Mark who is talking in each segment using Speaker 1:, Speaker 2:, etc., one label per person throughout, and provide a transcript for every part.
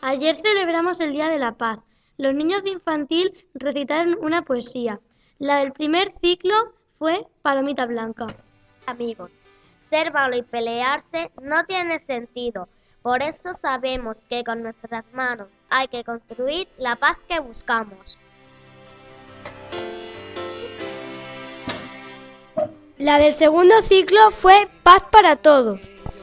Speaker 1: Ayer celebramos el Día de la Paz. Los niños de infantil recitaron una poesía. La del primer ciclo fue Palomita Blanca.
Speaker 2: Amigos, ser malo y pelearse no tiene sentido. Por eso sabemos que con nuestras manos hay que construir la paz que buscamos.
Speaker 1: La del segundo ciclo fue Paz para todos.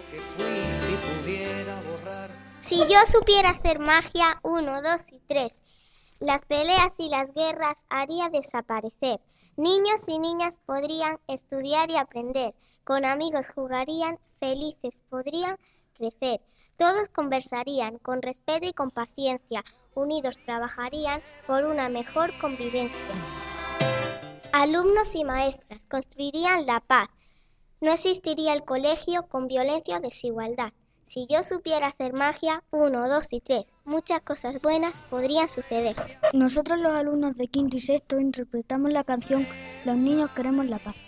Speaker 2: Si yo supiera hacer magia, 1, 2 y 3, las peleas y las guerras haría desaparecer. Niños y niñas podrían estudiar y aprender. Con amigos jugarían, felices podrían crecer. Todos conversarían con respeto y con paciencia. Unidos trabajarían por una mejor convivencia. Alumnos y maestras construirían la paz. No existiría el colegio con violencia o desigualdad. Si yo supiera hacer magia, 1, 2 y 3, muchas cosas buenas podrían suceder.
Speaker 3: Nosotros los alumnos de quinto y sexto interpretamos la canción Los niños queremos la paz.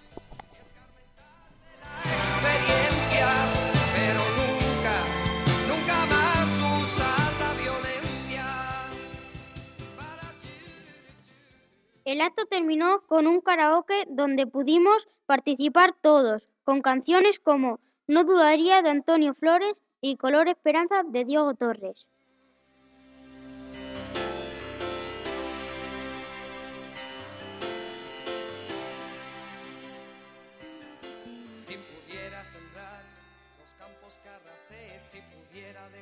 Speaker 4: Pero nunca más usar la violencia.
Speaker 5: El acto terminó con un karaoke donde pudimos participar todos, con canciones como No dudaría de Antonio Flores y Color Esperanza de Diego Torres.
Speaker 4: Si pudiera sembrar los campos que arrasé, si pudiera